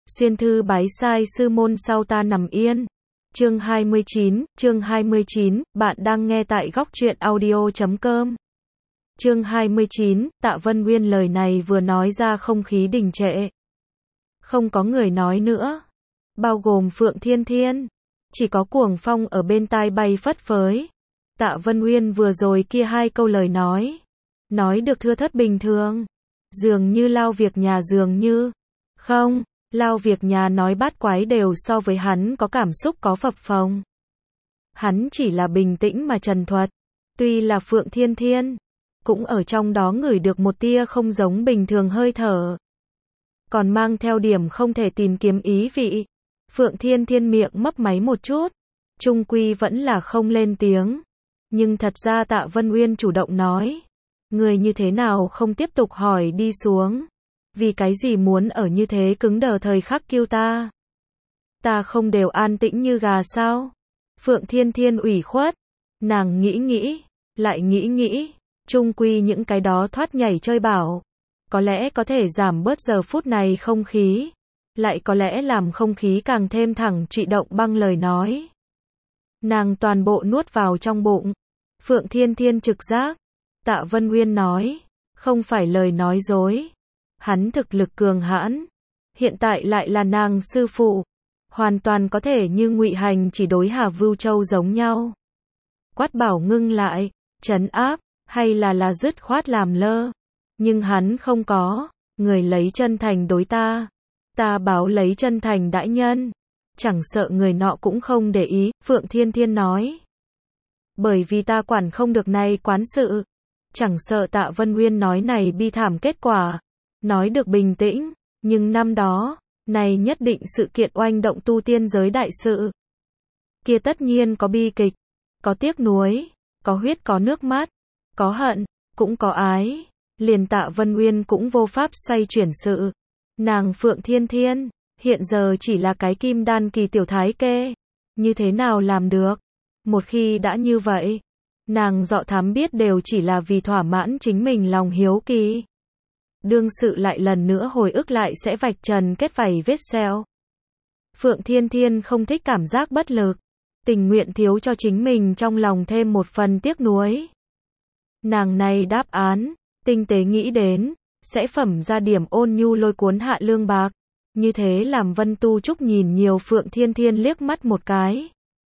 Xuyên thư bái sai sư môn sau ta nằm yên. Chương 29, bạn đang nghe tại góc truyện audio.com. Chương 29, Tạ Vân Nguyên lời này vừa nói ra không khí đình trệ. Không có người nói nữa, bao gồm Phượng Thiên Thiên. Chỉ có cuồng phong ở bên tai bay phất phới. Tạ Vân Nguyên vừa rồi kia hai câu lời nói được thưa thớt bình thường. Dường như lao việc nhà dường như. Không, lao việc nhà nói bát quái đều so với hắn có cảm xúc có phập phồng. Hắn chỉ là bình tĩnh mà trần thuật. Tuy là Phượng Thiên Thiên, cũng ở trong đó ngửi được một tia không giống bình thường hơi thở. Còn mang theo điểm không thể tìm kiếm ý vị. Phượng Thiên Thiên miệng mấp máy một chút, chung quy vẫn là không lên tiếng. Nhưng thật ra Tạ Vân Nguyên chủ động nói, người như thế nào không tiếp tục hỏi đi xuống. Vì cái gì muốn ở như thế cứng đờ thời khắc kêu ta? Ta không đều an tĩnh như gà sao? Phượng Thiên Thiên ủy khuất, nàng nghĩ, lại nghĩ, chung quy những cái đó thoát nhảy chơi bảo. Có lẽ có thể giảm bớt giờ phút này không khí, lại có lẽ làm không khí càng thêm thẳng trụy động băng lời nói. Nàng toàn bộ nuốt vào trong bụng. Phượng Thiên Thiên trực giác. Tạ Vân Nguyên nói, không phải lời nói dối. Hắn thực lực cường hãn, hiện tại lại là nàng sư phụ, hoàn toàn có thể như Ngụy Hành chỉ đối Hà Vưu Châu giống nhau. Quát bảo ngưng lại, trấn áp, hay là dứt khoát làm lơ. Nhưng hắn không có, người lấy chân thành đối ta. Ta báo lấy chân thành đãi nhân. Chẳng sợ người nọ cũng không để ý, Phượng Thiên Thiên nói. Bởi vì ta quản không được này quán sự. Chẳng sợ Tạ Vân Nguyên nói này bi thảm kết quả. Nói được bình tĩnh, nhưng năm đó, này nhất định sự kiện oanh động tu tiên giới đại sự. Kia tất nhiên có bi kịch, có tiếc nuối, có huyết có nước mắt, có hận, cũng có ái. Liền Tạ Vân Nguyên cũng vô pháp xoay chuyển sự. Nàng Phượng Thiên Thiên, hiện giờ chỉ là cái kim đan kỳ tiểu thái kê. Như thế nào làm được? Một khi đã như vậy, nàng dọ thám biết đều chỉ là vì thỏa mãn chính mình lòng hiếu kỳ. Đương sự lại lần nữa hồi ức lại sẽ vạch trần kết vảy vết sẹo. Phượng Thiên Thiên không thích cảm giác bất lực, tình nguyện thiếu cho chính mình trong lòng thêm một phần tiếc nuối. Nàng này đáp án, tinh tế nghĩ đến, sẽ phẩm ra điểm ôn nhu lôi cuốn hạ lương bạc. Như thế làm Vân Tu Trúc nhìn nhiều Phượng Thiên Thiên liếc mắt một cái.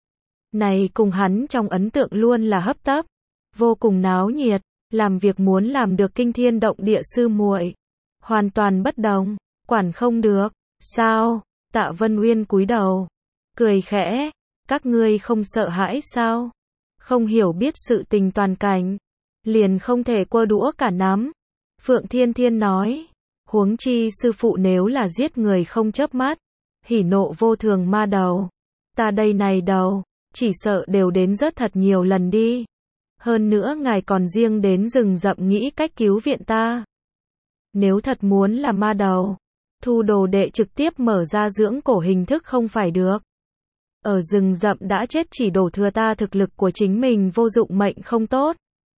Này cùng hắn trong ấn tượng luôn là hấp tấp, vô cùng náo nhiệt. Làm việc muốn làm được kinh thiên động địa sư muội, hoàn toàn bất đồng, quản không được. Sao? Tạ Vân Nguyên cúi đầu, cười khẽ, các ngươi không sợ hãi sao? Không hiểu biết sự tình toàn cảnh, liền không thể quơ đũa cả nắm. Phượng Thiên Thiên nói, huống chi sư phụ nếu là giết người không chớp mắt, hỉ nộ vô thường ma đầu, ta đây này đầu, chỉ sợ đều đến rất thật nhiều lần đi. Hơn nữa ngài còn riêng đến rừng rậm nghĩ cách cứu viện ta. Nếu thật muốn là ma đầu, thu đồ đệ trực tiếp mở ra dưỡng cổ hình thức không phải được. Ở rừng rậm đã chết chỉ đổ thừa ta thực lực của chính mình vô dụng mệnh không tốt.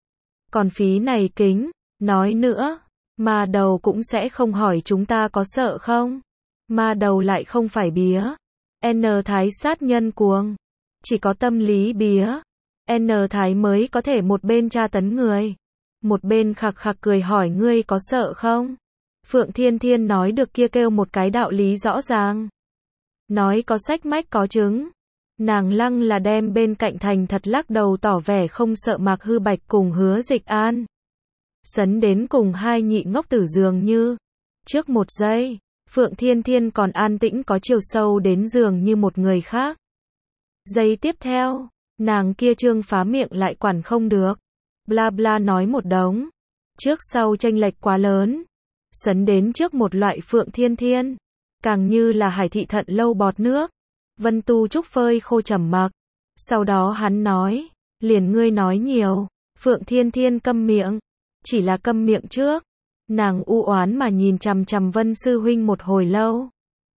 Còn phí này kính, nói nữa, ma đầu cũng sẽ không hỏi chúng ta có sợ không. Ma đầu lại không phải bía. N thái sát nhân cuồng. Chỉ có tâm lý bía. N thái mới có thể một bên tra tấn người, một bên khặc khặc cười hỏi ngươi có sợ không? Phượng Thiên Thiên nói được kia kêu một cái đạo lý rõ ràng. Nói có sách mách có chứng. Nàng lăng là đem bên cạnh thành thật lắc đầu tỏ vẻ không sợ Mạc Hư Bạch cùng Hứa Dịch An. Sấn đến cùng hai nhị ngốc tử dường như. Trước một giây, Phượng Thiên Thiên còn an tĩnh có chiều sâu đến dường như một người khác. Giây tiếp theo, nàng kia trương phá miệng lại quản không được. Bla bla nói một đống. Trước sau chênh lệch quá lớn. Sấn đến trước một loại Phượng Thiên Thiên. Càng như là hải thị thận lâu bọt nước. Vân Tu Trúc phơi khô trầm mặc. Sau đó hắn nói. Liền ngươi nói nhiều. Phượng Thiên Thiên câm miệng. Chỉ là câm miệng trước. Nàng u oán mà nhìn chằm chằm Vân Sư Huynh một hồi lâu.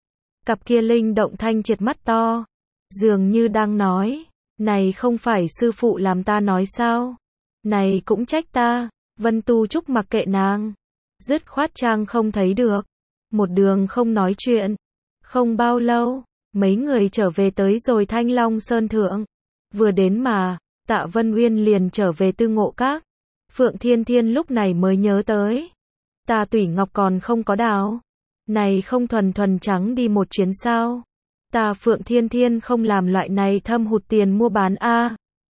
Cặp kia linh động thanh triệt mắt to. Dường như đang nói. Này không phải sư phụ làm ta nói sao? Này cũng trách ta. Vân Tu Trúc mặc kệ nàng. Dứt khoát trang không thấy được. Một đường không nói chuyện. Không bao lâu, mấy người trở về tới rồi Thanh Long Sơn Thượng. Vừa đến mà, Tạ Vân Uyên liền trở về Tư Ngộ Các. Phượng Thiên Thiên lúc này mới nhớ tới. Ta Tủy Ngọc còn không có đào. Này không thuần thuần trắng đi một chuyến sao? Ta Phượng Thiên Thiên không làm loại này thâm hụt tiền mua bán a.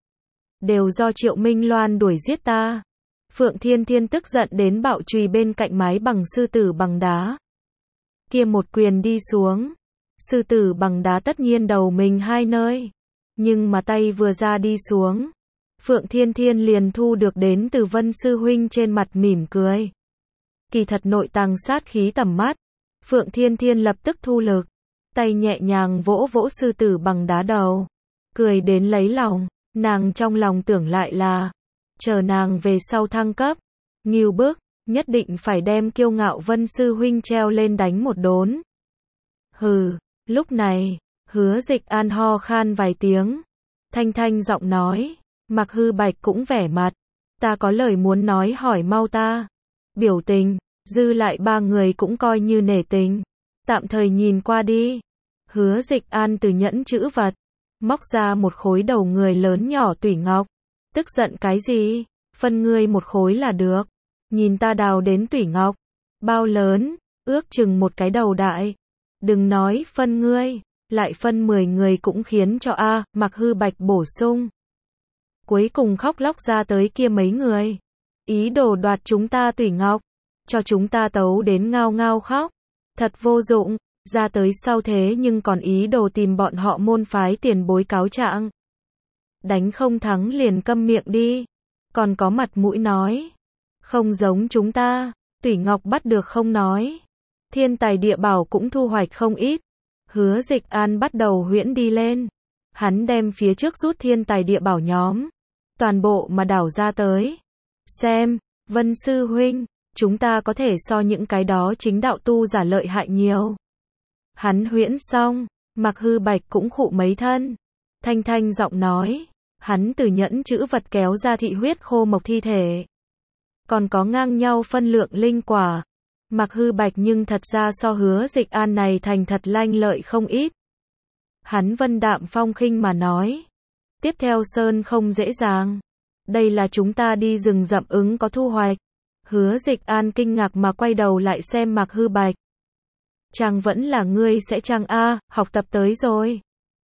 Đều do Triệu Minh Loan đuổi giết ta. Phượng Thiên Thiên tức giận đến bạo chùy bên cạnh mái bằng sư tử bằng đá. Kia một quyền đi xuống. Sư tử bằng đá tất nhiên đầu mình hai nơi. Nhưng mà tay vừa ra đi xuống. Phượng Thiên Thiên liền thu được đến từ Vân Sư Huynh trên mặt mỉm cười. Kỳ thật nội tàng sát khí tầm mắt. Phượng Thiên Thiên lập tức thu lực. Tay nhẹ nhàng vỗ vỗ sư tử bằng đá đầu. Cười đến lấy lòng. Nàng trong lòng tưởng lại là. Chờ nàng về sau thăng cấp. Ngưu bức. Nhất định phải đem kiêu ngạo Vân Sư Huynh treo lên đánh một đốn. Hừ. Lúc này, Hứa Dịch An ho khan vài tiếng. Thanh thanh giọng nói. Mạc Hư Bạch cũng vẻ mặt. Ta có lời muốn nói hỏi mau ta. Biểu tình. Dư lại ba người cũng coi như nể tình. Tạm thời nhìn qua đi. Hứa Dịch An từ nhẫn chữ vật. Móc ra một khối đầu người lớn nhỏ tủy ngọc. Tức giận cái gì? Phân ngươi một khối là được. Nhìn ta đào đến tủy ngọc. Bao lớn? Ước chừng một cái đầu đại. Đừng nói phân ngươi. Lại phân 10 người cũng khiến cho Mạc Hư Bạch bổ sung. Cuối cùng khóc lóc ra tới kia mấy người. Ý đồ đoạt chúng ta tủy ngọc. Cho chúng ta tấu đến ngao ngao khóc. Thật vô dụng. Ra tới sau thế nhưng còn ý đồ tìm bọn họ môn phái tiền bối cáo trạng. Đánh không thắng liền câm miệng đi. Còn có mặt mũi nói. Không giống chúng ta. Tủy ngọc bắt được không nói. Thiên tài địa bảo cũng thu hoạch không ít. Hứa Dịch An bắt đầu huyễn đi lên. Hắn đem phía trước rút thiên tài địa bảo nhóm. Toàn bộ mà đảo ra tới. Xem, Vân Sư Huynh, chúng ta có thể so những cái đó chính đạo tu giả lợi hại nhiều. Hắn huyễn xong, Mạc Hư Bạch cũng khụ mấy thân. Thanh thanh giọng nói. Hắn từ nhẫn chữ vật kéo ra thị huyết khô mộc thi thể. Còn có ngang nhau phân lượng linh quả. Mạc Hư Bạch nhưng thật ra so Hứa Dịch An này thành thật lanh lợi không ít. Hắn vân đạm phong khinh mà nói. Tiếp theo sơn không dễ dàng. Đây là chúng ta đi rừng rậm ứng có thu hoạch. Hứa Dịch An kinh ngạc mà quay đầu lại xem Mạc Hư Bạch. Chàng vẫn là ngươi sẽ chàng học tập tới rồi.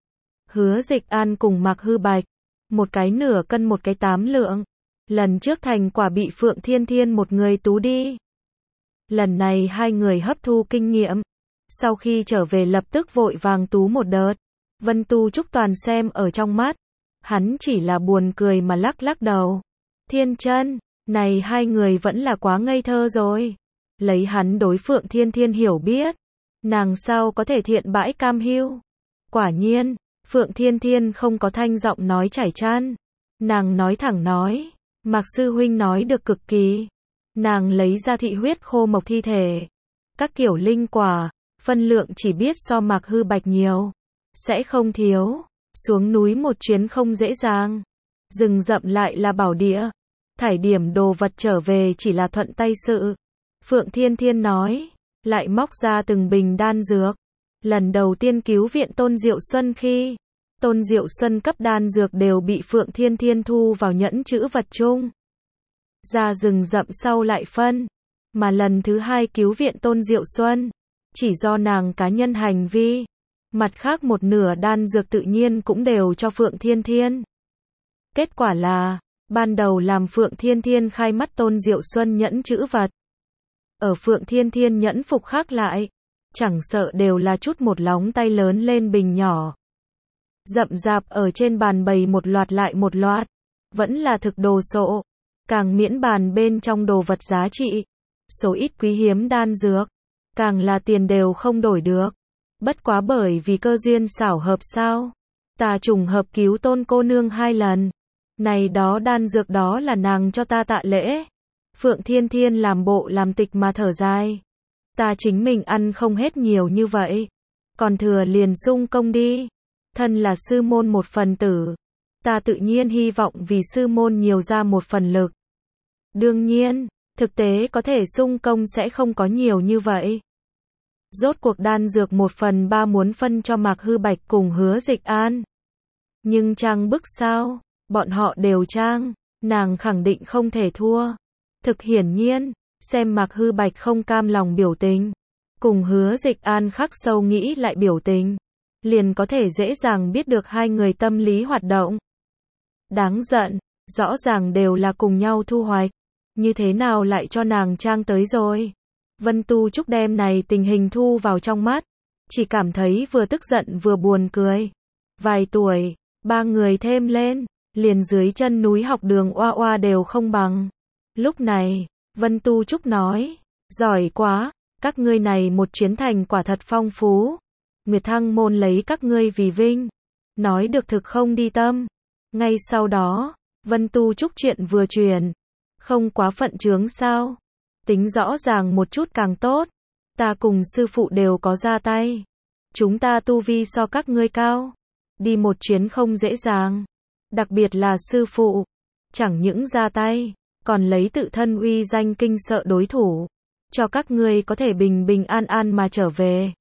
Hứa Dịch An cùng Mạc Hư Bạch. Một cái nửa cân một cái 8 lượng. Lần trước thành quả bị Phượng Thiên Thiên một người tú đi. Lần này hai người hấp thu kinh nghiệm. Sau khi trở về lập tức vội vàng tú một đợt. Vân Tu Trúc toàn xem ở trong mắt. Hắn chỉ là buồn cười mà lắc lắc đầu. Thiên chân, này hai người vẫn là quá ngây thơ rồi. Lấy hắn đối Phượng Thiên Thiên hiểu biết. Nàng sao có thể thiện bãi cam hiu. Quả nhiên, Phượng Thiên Thiên không có thanh giọng nói chảy chan. Nàng nói thẳng nói. Mạc Sư Huynh nói được cực kỳ. Nàng lấy ra thị huyết khô mộc thi thể. Các kiểu linh quả, phân lượng chỉ biết so Mạc Hư Bạch nhiều. Sẽ không thiếu. Xuống núi một chuyến không dễ dàng. Rừng rậm lại là bảo địa. Thải điểm đồ vật trở về chỉ là thuận tay sự. Phượng Thiên Thiên nói. Lại móc ra từng bình đan dược. Lần đầu tiên cứu viện Tôn Diệu Xuân khi. Tôn Diệu Xuân cấp đan dược đều bị Phượng Thiên Thiên thu vào nhẫn chữ vật chung. Ra rừng rậm sau lại phân. Mà lần thứ hai cứu viện Tôn Diệu Xuân. Chỉ do nàng cá nhân hành vi. Mặt khác một nửa đan dược tự nhiên cũng đều cho Phượng Thiên Thiên. Kết quả là, ban đầu làm Phượng Thiên Thiên khai mắt Tôn Diệu Xuân nhẫn chữ vật. Ở Phượng Thiên Thiên nhẫn phục khác lại. Chẳng sợ đều là chút một lóng tay lớn lên bình nhỏ. Rậm rạp ở trên bàn bày một loạt lại một loạt. Vẫn là thực đồ sộ. Càng miễn bàn bên trong đồ vật giá trị. Số ít quý hiếm đan dược. Càng là tiền đều không đổi được. Bất quá bởi vì cơ duyên xảo hợp sao. Ta trùng hợp cứu Tôn cô nương 2 lần. Này đó đan dược đó là nàng cho ta tạ lễ. Phượng Thiên Thiên làm bộ làm tịch mà thở dài. Ta chính mình ăn không hết nhiều như vậy. Còn thừa liền sung công đi. Thân là sư môn một phần tử. Ta tự nhiên hy vọng vì sư môn nhiều ra một phần lực. Đương nhiên, thực tế có thể sung công sẽ không có nhiều như vậy. Rốt cuộc đan dược 1/3 muốn phân cho Mạc Hư Bạch cùng Hứa Dịch An. Nhưng trang bức sao? Bọn họ đều trang, nàng khẳng định không thể thua. Thực hiển nhiên, xem Mạc Hư Bạch không cam lòng biểu tình, cùng Hứa Dịch An khắc sâu nghĩ lại biểu tình, liền có thể dễ dàng biết được hai người tâm lý hoạt động. Đáng giận, rõ ràng đều là cùng nhau thu hoạch, như thế nào lại cho nàng trang tới rồi. Vân Tu Trúc đem này tình hình thu vào trong mắt, chỉ cảm thấy vừa tức giận vừa buồn cười. Vài tuổi, ba người thêm lên, liền dưới chân núi học đường oa oa đều không bằng. Lúc này, Vân Tu Trúc nói, giỏi quá, các ngươi này một chuyến thành quả thật phong phú. Nguyệt Thăng môn lấy các ngươi vì vinh. Nói được thực không đi tâm. Ngay sau đó, Vân Tu Trúc chuyện vừa truyền. Không quá phận chướng sao? Tính rõ ràng một chút càng tốt. Ta cùng sư phụ đều có ra tay. Chúng ta tu vi so các ngươi cao. Đi một chuyến không dễ dàng. Đặc biệt là sư phụ. Chẳng những ra tay, còn lấy tự thân uy danh kinh sợ đối thủ. Cho các ngươi có thể bình bình an an mà trở về.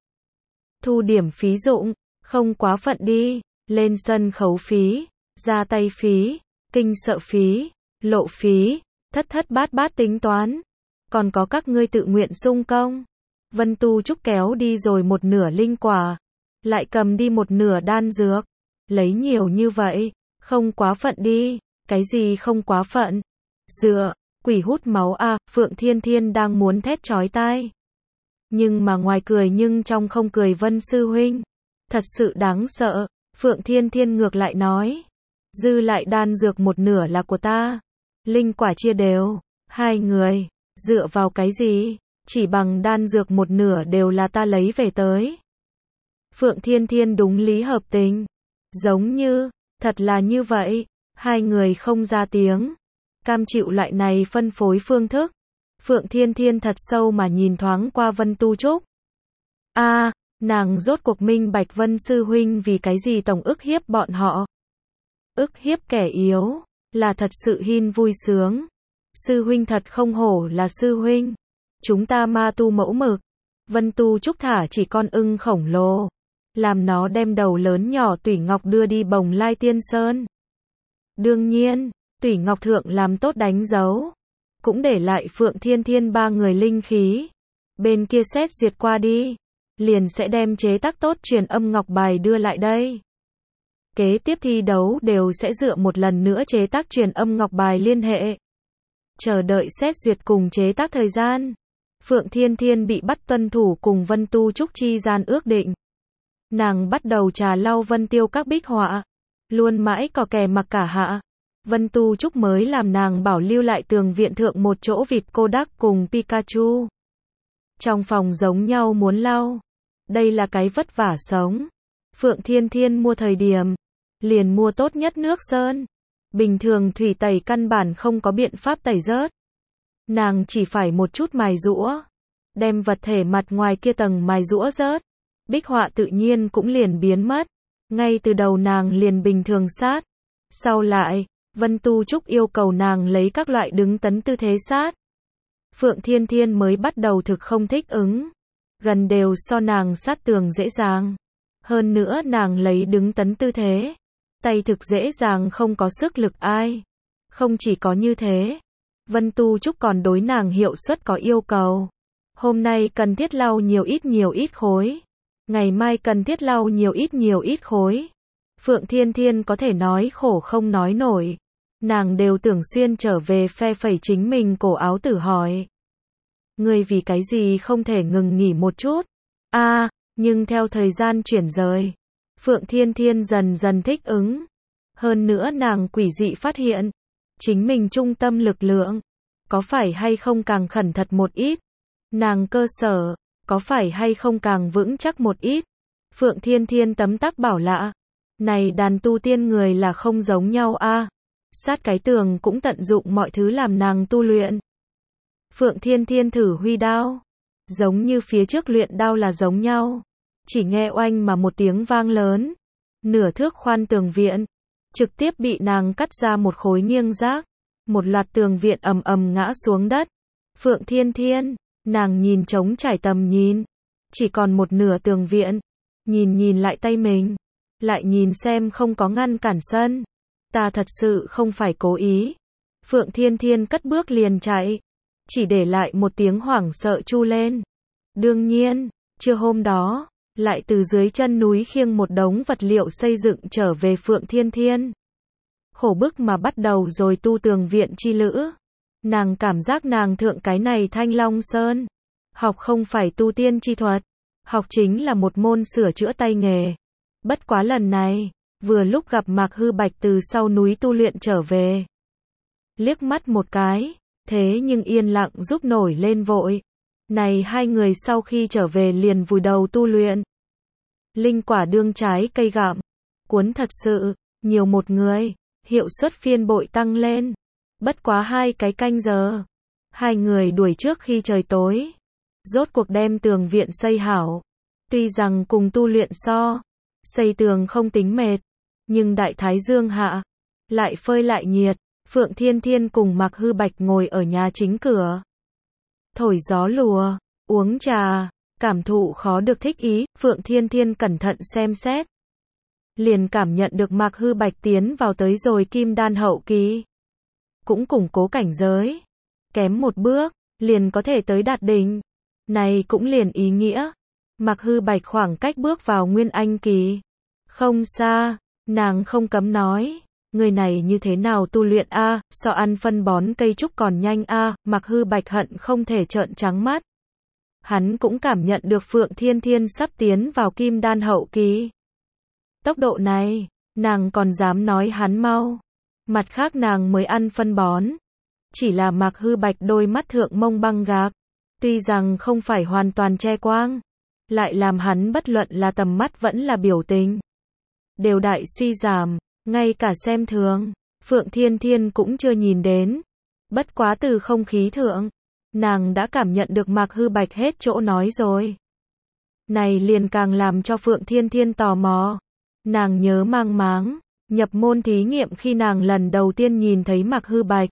Thu điểm phí dụng, không quá phận đi. Lên sân khấu phí, ra tay phí, kinh sợ phí, lộ phí, thất thất bát bát tính toán. Còn có các ngươi tự nguyện xung công. Vân Tu Trúc kéo đi rồi một nửa linh quả, lại cầm đi một nửa đan dược. Lấy nhiều như vậy, không quá phận đi. Cái gì không quá phận? Dựa, quỷ hút máu à, Phượng Thiên Thiên đang muốn thét chói tai. Nhưng mà ngoài cười nhưng trong không cười Vân sư huynh. Thật sự đáng sợ, Phượng Thiên Thiên ngược lại nói. Dư lại đan dược một nửa là của ta. Linh quả chia đều, hai người, dựa vào cái gì? Chỉ bằng đan dược một nửa đều là ta lấy về tới. Phượng Thiên Thiên đúng lý hợp tình. Giống như, thật là như vậy, hai người không ra tiếng. Cam chịu loại này phân phối phương thức. Phượng Thiên Thiên thật sâu mà nhìn thoáng qua Vân Tu Trúc. Nàng rốt cuộc minh bạch Vân sư huynh vì cái gì tổng ức hiếp bọn họ. Ức hiếp kẻ yếu, là thật sự hin vui sướng. Sư huynh thật không hổ là sư huynh. Chúng ta ma tu mẫu mực. Vân Tu Trúc thả chỉ con ưng khổng lồ. Làm nó đem đầu lớn nhỏ Tủy Ngọc đưa đi Bồng Lai Tiên Sơn. Đương nhiên, Tủy Ngọc thượng làm tốt đánh dấu. Cũng để lại Phượng Thiên Thiên ba người linh khí. Bên kia xét duyệt qua đi. Liền sẽ đem chế tác tốt truyền âm ngọc bài đưa lại đây. Kế tiếp thi đấu đều sẽ dựa một lần nữa chế tác truyền âm ngọc bài liên hệ. Chờ đợi xét duyệt cùng chế tác thời gian. Phượng Thiên Thiên bị bắt tuân thủ cùng Vân Tu Trúc chi gian ước định. Nàng bắt đầu trà lau Vân Tiêu các bích họa. Luôn mãi cò kè mặc cả hạ. Vân Tu Trúc mới làm nàng bảo lưu lại tường viện thượng một chỗ vịt Kodak cùng Pikachu. Trong phòng giống nhau muốn lau. Đây là cái vất vả sống. Phượng Thiên Thiên mua thời điểm, liền mua tốt nhất nước sơn. Bình thường thủy tẩy căn bản không có biện pháp tẩy rớt. Nàng chỉ phải một chút mài giũa, đem vật thể mặt ngoài kia tầng mài giũa rớt. Bích họa tự nhiên cũng liền biến mất. Ngay từ đầu nàng liền bình thường sát. Sau lại, Vân Tu Trúc yêu cầu nàng lấy các loại đứng tấn tư thế sát. Phượng Thiên Thiên mới bắt đầu thực không thích ứng. Gần đều so nàng sát tường dễ dàng. Hơn nữa nàng lấy đứng tấn tư thế. Tay thực dễ dàng không có sức lực ai. Không chỉ có như thế. Vân Tu Trúc còn đối nàng hiệu suất có yêu cầu. Hôm nay cần thiết lau nhiều ít khối. Ngày mai cần thiết lau nhiều ít khối. Phượng Thiên Thiên có thể nói khổ không nói nổi. Nàng đều tưởng xuyên trở về phe phẩy chính mình cổ áo tử hỏi. Ngươi vì cái gì không thể ngừng nghỉ một chút? Nhưng theo thời gian chuyển rời, Phượng Thiên Thiên dần dần thích ứng. Hơn nữa nàng quỷ dị phát hiện, chính mình trung tâm lực lượng, có phải hay không càng khẩn thật một ít? Nàng cơ sở, có phải hay không càng vững chắc một ít? Phượng Thiên Thiên tấm tắc bảo lạ. Này đàn tu tiên người là không giống nhau a. Sát cái tường cũng tận dụng mọi thứ làm nàng tu luyện. Phượng Thiên Thiên thử huy đao. Giống như phía trước luyện đao là giống nhau. Chỉ nghe oanh mà một tiếng vang lớn. Nửa thước khoan tường viện. Trực tiếp bị nàng cắt ra một khối nghiêng rác. Một loạt tường viện ầm ầm ngã xuống đất. Phượng Thiên Thiên, nàng nhìn trống trải tầm nhìn. chỉ còn một nửa tường viện. Nhìn lại tay mình, lại nhìn xem không có ngăn cản sân. Ta thật sự không phải cố ý. Phượng Thiên Thiên cất bước liền chạy, chỉ để lại một tiếng hoảng sợ chu lên. Đương nhiên, trưa hôm đó, lại từ dưới chân núi khiêng một đống vật liệu xây dựng trở về Phượng Thiên Thiên. Khổ bức mà bắt đầu rồi tu tường viện chi lữ. Nàng cảm giác nàng thượng cái này Thanh Long Sơn. Học không phải tu tiên chi thuật, học chính là một môn sửa chữa tay nghề. Bất quá lần này, vừa lúc gặp Mạc Hư Bạch từ sau núi tu luyện trở về. Liếc mắt một cái, thế nhưng yên lặng giúp nổi lên vội. Này hai người sau khi trở về liền vùi đầu tu luyện. Linh quả đương trái cây gặm, cuốn thật sự, nhiều một người, hiệu suất phiên bội tăng lên. Bất quá 2 cái canh giờ, hai người đuổi trước khi trời tối. Rốt cuộc đem tường viện xây hảo. Tuy rằng cùng tu luyện so, xây tường không tính mệt, nhưng đại thái dương hạ, lại phơi lại nhiệt. Phượng Thiên Thiên cùng Mạc Hư Bạch ngồi ở nhà chính cửa. Thổi gió lùa, uống trà, cảm thụ khó được thích ý. Phượng Thiên Thiên cẩn thận xem xét, liền cảm nhận được Mạc Hư Bạch tiến vào tới rồi kim đan hậu kỳ. Cũng củng cố cảnh giới. Kém một bước, liền có thể tới đạt đỉnh. Này cũng liền ý nghĩa. Mạc Hư Bạch khoảng cách bước vào nguyên anh kỳ. Không xa, nàng không cấm nói. Người này như thế nào tu luyện a, so ăn phân bón cây trúc còn nhanh a. Mạc Hư Bạch hận không thể trợn trắng mắt. Hắn cũng cảm nhận được Phượng Thiên Thiên sắp tiến vào kim đan hậu kỳ. Tốc độ này, nàng còn dám nói hắn mau. Mặt khác nàng mới ăn phân bón. Chỉ là Mạc Hư Bạch đôi mắt thượng mông băng gạc. Tuy rằng không phải hoàn toàn che quang, lại làm hắn bất luận là tầm mắt vẫn là biểu tình đều đại suy giảm, ngay cả xem thường, Phượng Thiên Thiên cũng chưa nhìn đến. Bất quá từ không khí thượng, nàng đã cảm nhận được Mạc Hư Bạch hết chỗ nói rồi. Này liền càng làm cho Phượng Thiên Thiên tò mò. Nàng nhớ mang máng, nhập môn thí nghiệm khi nàng lần đầu tiên nhìn thấy Mạc Hư Bạch.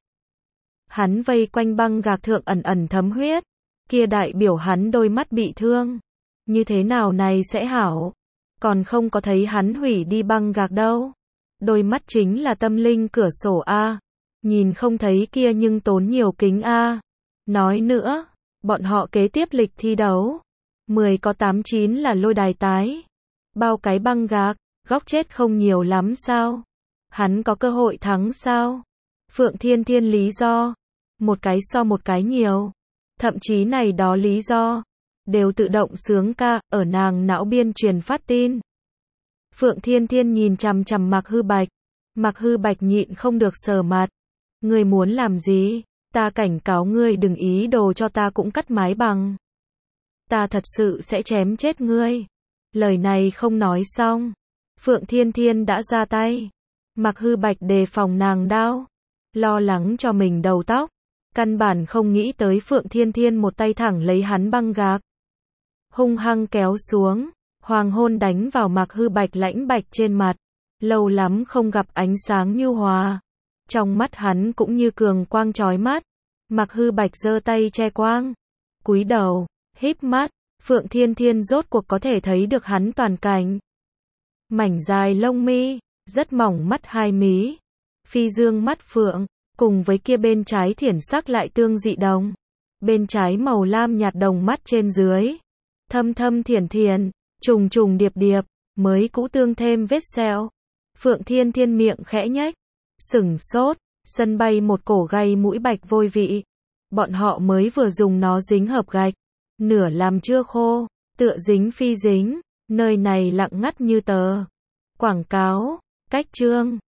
Hắn vây quanh băng gạc thượng ẩn ẩn thấm huyết, kia đại biểu hắn đôi mắt bị thương. Như thế nào này sẽ hảo? Còn không có thấy hắn hủy đi băng gạc đâu. Đôi mắt chính là tâm linh cửa sổ a. Nhìn không thấy kia nhưng tốn nhiều kính a. Nói nữa, bọn họ kế tiếp lịch thi đấu. 10 có 8-9 là lôi đài tái. Bao cái băng gạc, góc chết không nhiều lắm sao? Hắn có cơ hội thắng sao? Phượng Thiên Thiên lý do. Một cái so một cái nhiều. Thậm chí này đó lý do đều tự động sướng ca ở nàng não biên truyền phát tin. Phượng Thiên Thiên nhìn chằm chằm Mạc Hư Bạch. Mạc Hư Bạch nhịn không được sờ mặt. Ngươi muốn làm gì? Ta cảnh cáo ngươi đừng ý đồ cho ta cũng cắt mái bằng. Ta thật sự sẽ chém chết ngươi. Lời này không nói xong, Phượng Thiên Thiên đã ra tay. Mạc Hư Bạch đề phòng nàng đao, lo lắng cho mình đầu tóc. Căn bản không nghĩ tới Phượng Thiên Thiên một tay thẳng lấy hắn băng gạc. Hung hăng kéo xuống, hoàng hôn đánh vào Mạc Hư Bạch lãnh bạch trên mặt. Lâu lắm không gặp ánh sáng nhu hòa. Trong mắt hắn cũng như cường quang chói mắt. Mạc Hư Bạch giơ tay che quang. Cúi đầu, híp mắt, Phượng Thiên Thiên rốt cuộc có thể thấy được hắn toàn cảnh. Mảnh dài lông mi, rất mỏng mắt hai mí. Phi dương mắt phượng. Cùng với kia bên trái thiển sắc lại tương dị đồng. Bên trái màu lam nhạt đồng mắt trên dưới. Thâm thâm thiển thiển, trùng trùng điệp điệp, mới cũ tương thêm vết sẹo. Phượng Thiên Thiên miệng khẽ nhếch, sửng sốt, sân bay một cổ gay mũi bạch vôi vị. Bọn họ mới vừa dùng nó dính hợp gạch, nửa làm chưa khô, tựa dính phi dính, nơi này lặng ngắt như tờ. Quảng cáo, cách chương.